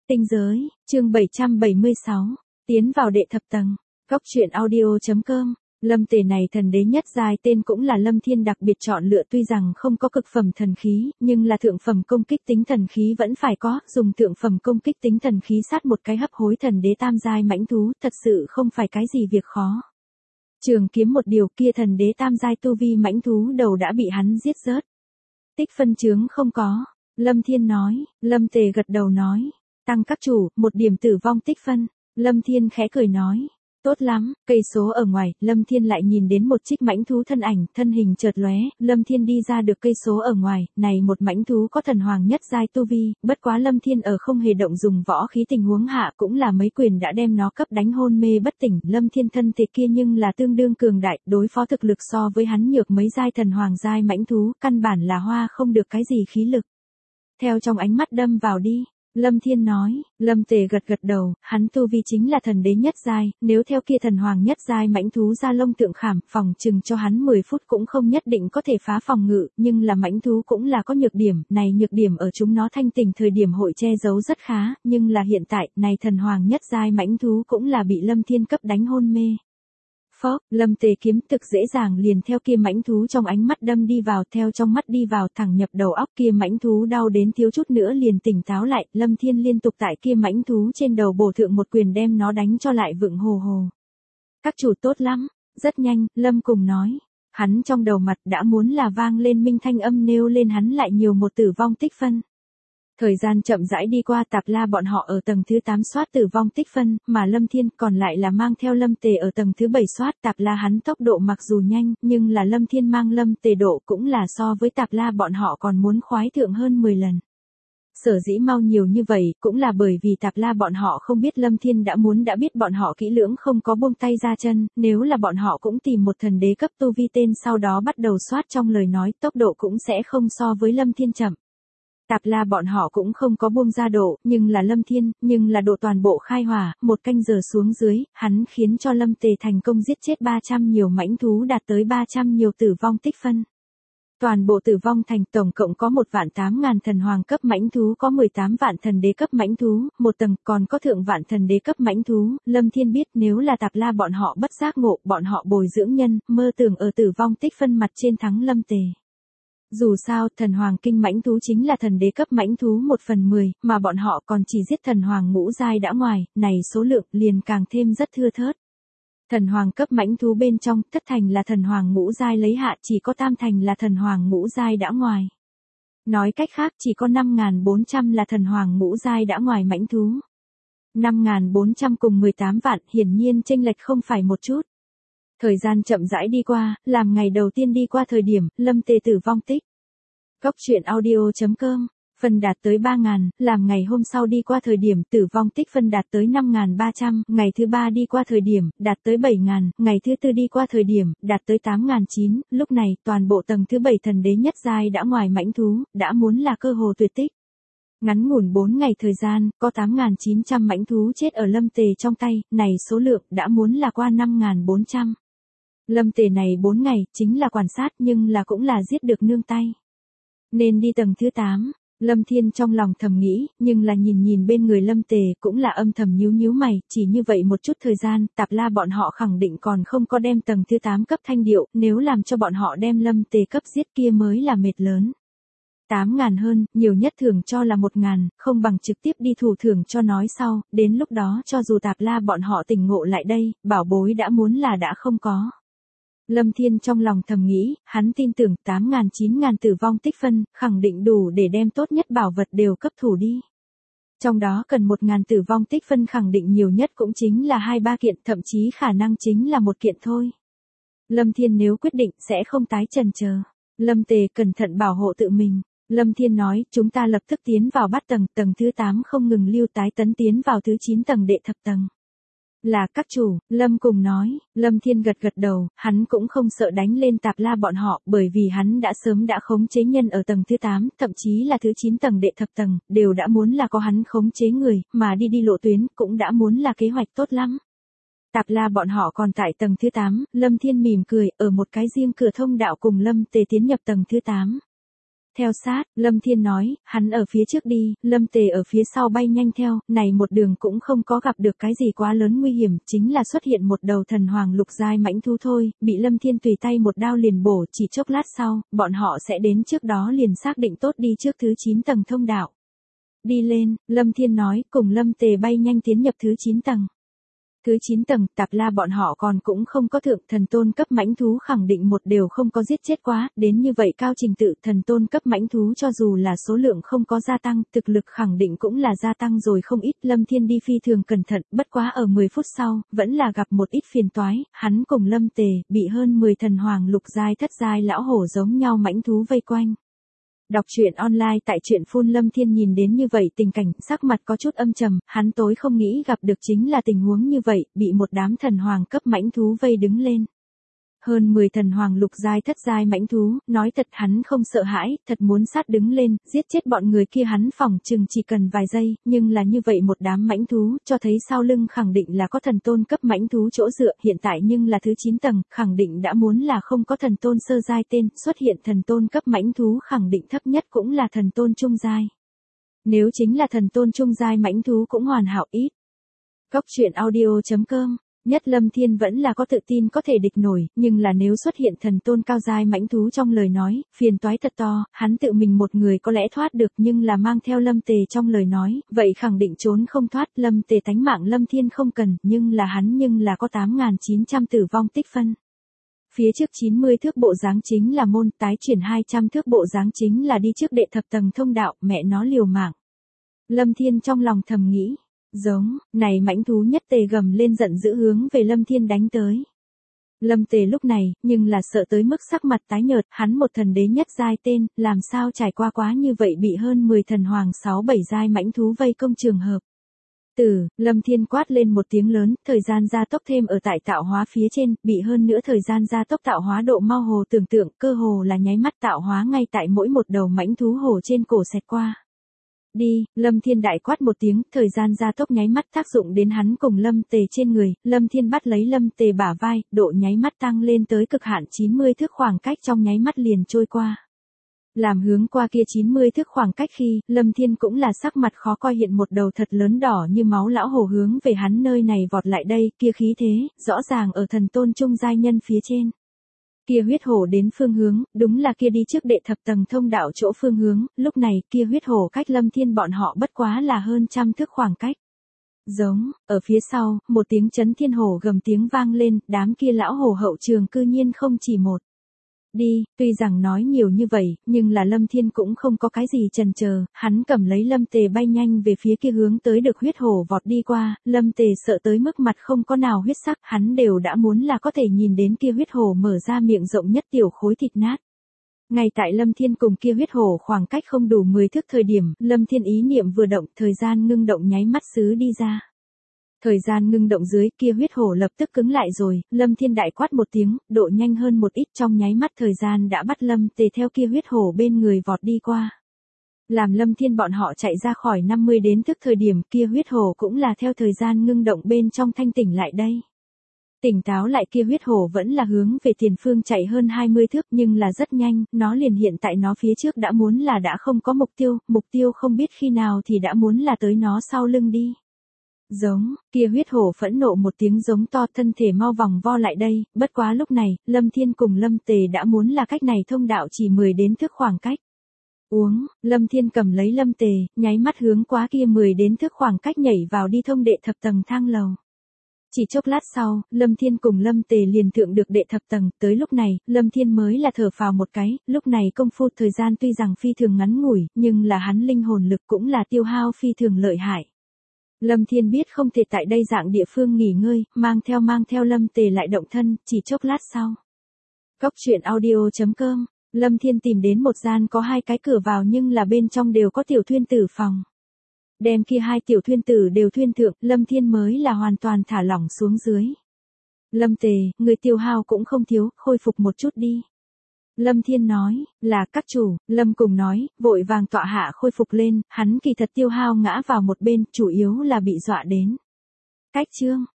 Tinh giới, chương 776, tiến vào đệ thập tầng, góc truyện audio.com. Lâm Tề này thần đế nhất giai tên cũng là Lâm Thiên đặc biệt chọn lựa, tuy rằng không có cực phẩm thần khí, nhưng là thượng phẩm công kích tính thần khí vẫn phải có, dùng thượng phẩm công kích tính thần khí sát một cái hấp hối thần đế tam giai mãnh thú, thật sự không phải cái gì việc khó. Trường kiếm một điều, kia thần đế tam giai tu vi mãnh thú đầu đã bị hắn giết rớt. Tích phân chướng không có, Lâm Thiên nói. Lâm Tề gật đầu nói, tăng các chủ, một điểm tử vong tích phân. Lâm Thiên khẽ cười nói, tốt lắm. Cây số ở ngoài, Lâm Thiên lại nhìn đến một trích mãnh thú thân ảnh, thân hình chợt lóe, Lâm Thiên đi ra được cây số ở ngoài, này một mãnh thú có thần hoàng nhất giai tu vi, bất quá Lâm Thiên ở không hề động dùng võ khí tình huống hạ cũng là mấy quyền đã đem nó cấp đánh hôn mê bất tỉnh. Lâm Thiên thân thể kia nhưng là tương đương cường đại, đối phó thực lực so với hắn nhược mấy giai thần hoàng giai mãnh thú, căn bản là hoa không được cái gì khí lực. Theo trong ánh mắt đâm vào đi. Lâm Thiên nói. Lâm Tề gật gật đầu, hắn tu vi chính là thần đế nhất giai, nếu theo kia thần hoàng nhất giai mãnh thú ra lông tượng khảm, phòng chừng cho hắn 10 phút cũng không nhất định có thể phá phòng ngự, nhưng là mãnh thú cũng là có nhược điểm, này nhược điểm ở chúng nó thanh tỉnh thời điểm hội che giấu rất khá, nhưng là hiện tại, này thần hoàng nhất giai mãnh thú cũng là bị Lâm Thiên cấp đánh hôn mê. Phốc, Lâm Tề kiếm thực dễ dàng liền theo kia mãnh thú trong ánh mắt đâm đi vào, theo trong mắt đi vào thẳng nhập đầu óc, kia mãnh thú đau đến thiếu chút nữa liền tỉnh táo lại, Lâm Thiên liên tục tại kia mãnh thú trên đầu bổ thượng một quyền đem nó đánh cho lại vựng hồ hồ. Các chủ tốt lắm, rất nhanh, Lâm cùng nói, hắn trong đầu mặt đã muốn là vang lên minh thanh âm nêu lên hắn lại nhiều một tử vong tích phân. Thời gian chậm rãi đi qua, Tạp La bọn họ ở tầng thứ 8 soát tử vong tích phân, mà Lâm Thiên còn lại là mang theo Lâm Tề ở tầng thứ 7 soát. Tạp La hắn tốc độ mặc dù nhanh, nhưng là Lâm Thiên mang Lâm Tề độ cũng là so với Tạp La bọn họ còn muốn khoái thượng hơn 10 lần. Sở dĩ mau nhiều như vậy, cũng là bởi vì Tạp La bọn họ không biết Lâm Thiên đã biết bọn họ kỹ lưỡng không có buông tay ra chân, nếu là bọn họ cũng tìm một thần đế cấp tu vi tên sau đó bắt đầu soát trong lời nói, tốc độ cũng sẽ không so với Lâm Thiên chậm. Tạp La bọn họ cũng không có buông ra độ, nhưng là Lâm Thiên, nhưng là độ toàn bộ khai hỏa, một canh giờ xuống dưới, hắn khiến cho Lâm Tề thành công giết chết 300 nhiều mãnh thú, đạt tới 300 nhiều tử vong tích phân. Toàn bộ tử vong thành tổng cộng có 1.800.000 thần hoàng cấp mãnh thú, có 18 vạn thần đế cấp mãnh thú, một tầng còn có thượng vạn thần đế cấp mãnh thú. Lâm Thiên biết nếu là Tạp La bọn họ bất giác ngộ, bọn họ bồi dưỡng nhân, mơ tưởng ở tử vong tích phân mặt trên thắng Lâm Tề. Dù sao, thần hoàng kinh mãnh thú chính là thần đế cấp mãnh thú 1/10, mà bọn họ còn chỉ giết thần hoàng ngũ giai đã ngoài, này số lượng liền càng thêm rất thưa thớt. Thần hoàng cấp mãnh thú bên trong, thất thành là thần hoàng ngũ giai lấy hạ, chỉ có tam thành là thần hoàng ngũ giai đã ngoài. Nói cách khác, chỉ có 5.400 là thần hoàng ngũ giai đã ngoài mãnh thú. 5.400 cùng 18 vạn, hiển nhiên chênh lệch không phải một chút. Thời gian chậm rãi đi qua, làm ngày đầu tiên đi qua thời điểm, Lâm Tề tử vong tích. Góc truyện audio.com, phần đạt tới 3.000, làm ngày hôm sau đi qua thời điểm, tử vong tích phân đạt tới 5.300, ngày thứ 3 đi qua thời điểm, đạt tới 7.000, ngày thứ 4 đi qua thời điểm, đạt tới 8.900, lúc này, toàn bộ tầng thứ 7 thần đế nhất giai đã ngoài mãnh thú, đã muốn là cơ hồ tuyệt tích. Ngắn ngủn 4 ngày thời gian, có 8.900 mãnh thú chết ở Lâm Tề trong tay, này số lượng đã muốn là qua 5.400. Lâm Tề này 4 ngày, chính là quan sát nhưng là cũng là giết được nương tay. Nên đi tầng thứ 8, Lâm Thiên trong lòng thầm nghĩ, nhưng là nhìn bên người Lâm Tề cũng là âm thầm nhíu mày, chỉ như vậy một chút thời gian, Tạp La bọn họ khẳng định còn không có đem tầng thứ 8 cấp thanh điệu, nếu làm cho bọn họ đem Lâm Tề cấp giết kia mới là mệt lớn. 8.000 hơn, nhiều nhất thưởng cho là 1.000, không bằng trực tiếp đi thủ thưởng cho nói sau, đến lúc đó cho dù Tạp La bọn họ tỉnh ngộ lại đây, bảo bối đã muốn là đã không có. Lâm Thiên trong lòng thầm nghĩ, hắn tin tưởng 8.000-9.000 tử vong tích phân, khẳng định đủ để đem tốt nhất bảo vật đều cấp thủ đi. Trong đó cần 1.000 tử vong tích phân khẳng định nhiều nhất cũng chính là 2-3 kiện, thậm chí khả năng chính là một kiện thôi. Lâm Thiên nếu quyết định sẽ không tái chần chờ. Lâm Tề cẩn thận bảo hộ tự mình. Lâm Thiên nói, chúng ta lập tức tiến vào bát tầng, tầng thứ 8 không ngừng lưu tái tấn tiến vào thứ 9 tầng đệ thập tầng. Là các chủ, Lâm cùng nói. Lâm Thiên gật gật đầu, hắn cũng không sợ đánh lên Tạp La bọn họ, bởi vì hắn đã sớm đã khống chế nhân ở tầng thứ 8, thậm chí là thứ 9 tầng đệ thập tầng, đều đã muốn là có hắn khống chế người, mà đi lộ tuyến, cũng đã muốn là kế hoạch tốt lắm. Tạp La bọn họ còn tại tầng thứ 8, Lâm Thiên mỉm cười, ở một cái riêng cửa thông đạo cùng Lâm Tề tiến nhập tầng thứ 8. Theo sát, Lâm Thiên nói, hắn ở phía trước đi, Lâm Tề ở phía sau bay nhanh theo, này một đường cũng không có gặp được cái gì quá lớn nguy hiểm, chính là xuất hiện một đầu thần hoàng lục giai mãnh thú thôi, bị Lâm Thiên tùy tay một đao liền bổ, chỉ chốc lát sau, bọn họ sẽ đến trước đó liền xác định tốt đi trước thứ 9 tầng thông đạo. Đi lên, Lâm Thiên nói, cùng Lâm Tề bay nhanh tiến nhập thứ 9 tầng. Thứ 9 tầng, Tạp La bọn họ còn cũng không có thượng, thần tôn cấp mãnh thú khẳng định một đều không có giết chết quá, đến như vậy cao trình tự, thần tôn cấp mãnh thú cho dù là số lượng không có gia tăng, thực lực khẳng định cũng là gia tăng rồi không ít. Lâm Thiên đi phi thường cẩn thận, bất quá ở 10 phút sau, vẫn là gặp một ít phiền toái, hắn cùng Lâm Tề, bị hơn 10 thần hoàng lục giai thất giai lão hổ giống nhau mãnh thú vây quanh. Đọc truyện online tại truyện phun. Lâm Thiên nhìn đến như vậy tình cảnh, sắc mặt có chút âm trầm, hắn tối không nghĩ gặp được chính là tình huống như vậy, bị một đám thần hoàng cấp mãnh thú vây đứng lên. Hơn 10 thần hoàng lục giai thất giai mãnh thú, nói thật hắn không sợ hãi, thật muốn sát đứng lên, giết chết bọn người kia hắn phỏng chừng chỉ cần vài giây, nhưng là như vậy một đám mãnh thú, cho thấy sau lưng khẳng định là có thần tôn cấp mãnh thú chỗ dựa, hiện tại nhưng là thứ 9 tầng, khẳng định đã muốn là không có thần tôn sơ giai tên, xuất hiện thần tôn cấp mãnh thú khẳng định thấp nhất cũng là thần tôn trung giai. Nếu chính là thần tôn trung giai mãnh thú cũng hoàn hảo ít. Góc truyện audio.com Nhất Lâm Thiên vẫn là có tự tin có thể địch nổi, nhưng là nếu xuất hiện thần tôn cao giai mãnh thú trong lời nói, phiền toái thật to, hắn tự mình một người có lẽ thoát được nhưng là mang theo Lâm Tề trong lời nói, vậy khẳng định trốn không thoát. Lâm Tề tánh mạng Lâm Thiên không cần, nhưng là có 8.900 tử vong tích phân. Phía trước 90 thước bộ dáng chính là môn, tái chuyển 200 thước bộ dáng chính là đi trước đệ thập tầng thông đạo, mẹ nó liều mạng. Lâm Thiên trong lòng thầm nghĩ. Giống, này mãnh thú nhất tề gầm lên giận dữ hướng về Lâm Thiên đánh tới. Lâm Tề lúc này, nhưng là sợ tới mức sắc mặt tái nhợt, hắn một thần đế nhất giai tên, làm sao trải qua quá như vậy bị hơn 10 thần hoàng 6-7 giai mãnh thú vây công trường hợp. Lâm Thiên quát lên một tiếng lớn, thời gian gia tốc thêm ở tại tạo hóa phía trên, bị hơn nữa thời gian gia tốc tạo hóa độ mau hồ tưởng tượng, cơ hồ là nháy mắt tạo hóa ngay tại mỗi một đầu mãnh thú hồ trên cổ xẹt qua. Đi, Lâm Thiên đại quát một tiếng, thời gian gia tốc nháy mắt tác dụng đến hắn cùng Lâm Tề trên người, Lâm Thiên bắt lấy Lâm Tề bả vai, độ nháy mắt tăng lên tới cực hạn 90 thước khoảng cách trong nháy mắt liền trôi qua. Làm hướng qua kia 90 thước khoảng cách khi, Lâm Thiên cũng là sắc mặt khó coi hiện một đầu thật lớn đỏ như máu lão hổ hướng về hắn nơi này vọt lại đây, kia khí thế, rõ ràng ở thần tôn trung giai nhân phía trên. Kia huyết hổ đến phương hướng, đúng là kia đi trước đệ thập tầng thông đạo chỗ phương hướng, lúc này kia huyết hổ cách Lâm Thiên bọn họ bất quá là hơn 100 thước khoảng cách. Giống, ở phía sau, một tiếng chấn thiên hổ gầm tiếng vang lên, đám kia lão hổ hậu trường cư nhiên không chỉ một. Đi, tuy rằng nói nhiều như vậy, nhưng là Lâm Thiên cũng không có cái gì chần chờ, hắn cầm lấy Lâm Tề bay nhanh về phía kia hướng tới được huyết hổ vọt đi qua, Lâm Tề sợ tới mức mặt không có nào huyết sắc, hắn đều đã muốn là có thể nhìn đến kia huyết hổ mở ra miệng rộng nhất tiểu khối thịt nát. Ngay tại Lâm Thiên cùng kia huyết hổ khoảng cách không đủ 10 thước thời điểm, Lâm Thiên ý niệm vừa động, thời gian ngưng động nháy mắt xứ đi ra. Thời gian ngưng động dưới, kia huyết hổ lập tức cứng lại rồi, Lâm Thiên đại quát một tiếng, độ nhanh hơn một ít trong nháy mắt thời gian đã bắt Lâm Tề theo kia huyết hổ bên người vọt đi qua. Làm Lâm Thiên bọn họ chạy ra khỏi 50 đến thước thời điểm kia huyết hổ cũng là theo thời gian ngưng động bên trong thanh tỉnh lại đây. Tỉnh táo lại kia huyết hổ vẫn là hướng về tiền phương chạy hơn 20 thước nhưng là rất nhanh, nó liền hiện tại nó phía trước đã muốn là đã không có mục tiêu không biết khi nào thì đã muốn là tới nó sau lưng đi. Giống, kia huyết hổ phẫn nộ một tiếng giống to thân thể mau vòng vo lại đây, bất quá lúc này, Lâm Thiên cùng Lâm Tề đã muốn là cách này thông đạo chỉ 10 đến thước khoảng cách. Lâm Thiên cầm lấy Lâm Tề, nháy mắt hướng quá kia 10 đến thước khoảng cách nhảy vào đi thông đệ thập tầng thang lầu. Chỉ chốc lát sau, Lâm Thiên cùng Lâm Tề liền thượng được đệ thập tầng, tới lúc này, Lâm Thiên mới là thở phào một cái, lúc này công phu thời gian tuy rằng phi thường ngắn ngủi, nhưng là hắn linh hồn lực cũng là tiêu hao phi thường lợi hại. Lâm Thiên biết không thể tại đây dạng địa phương nghỉ ngơi, mang theo Lâm Tề lại động thân, chỉ chốc lát sau. Góc truyện audio.com, Lâm Thiên tìm đến một gian có 2 cái cửa vào nhưng là bên trong đều có tiểu thuyên tử phòng. Đem kia 2 tiểu thuyên tử đều thuyên thượng, Lâm Thiên mới là hoàn toàn thả lỏng xuống dưới. Lâm Tề, người tiêu hao cũng không thiếu, khôi phục một chút đi. Lâm Thiên nói, là các chủ, Lâm cùng nói, vội vàng tọa hạ khôi phục lên, hắn kỳ thật tiêu hao ngã vào một bên, chủ yếu là bị dọa đến. Cách chương.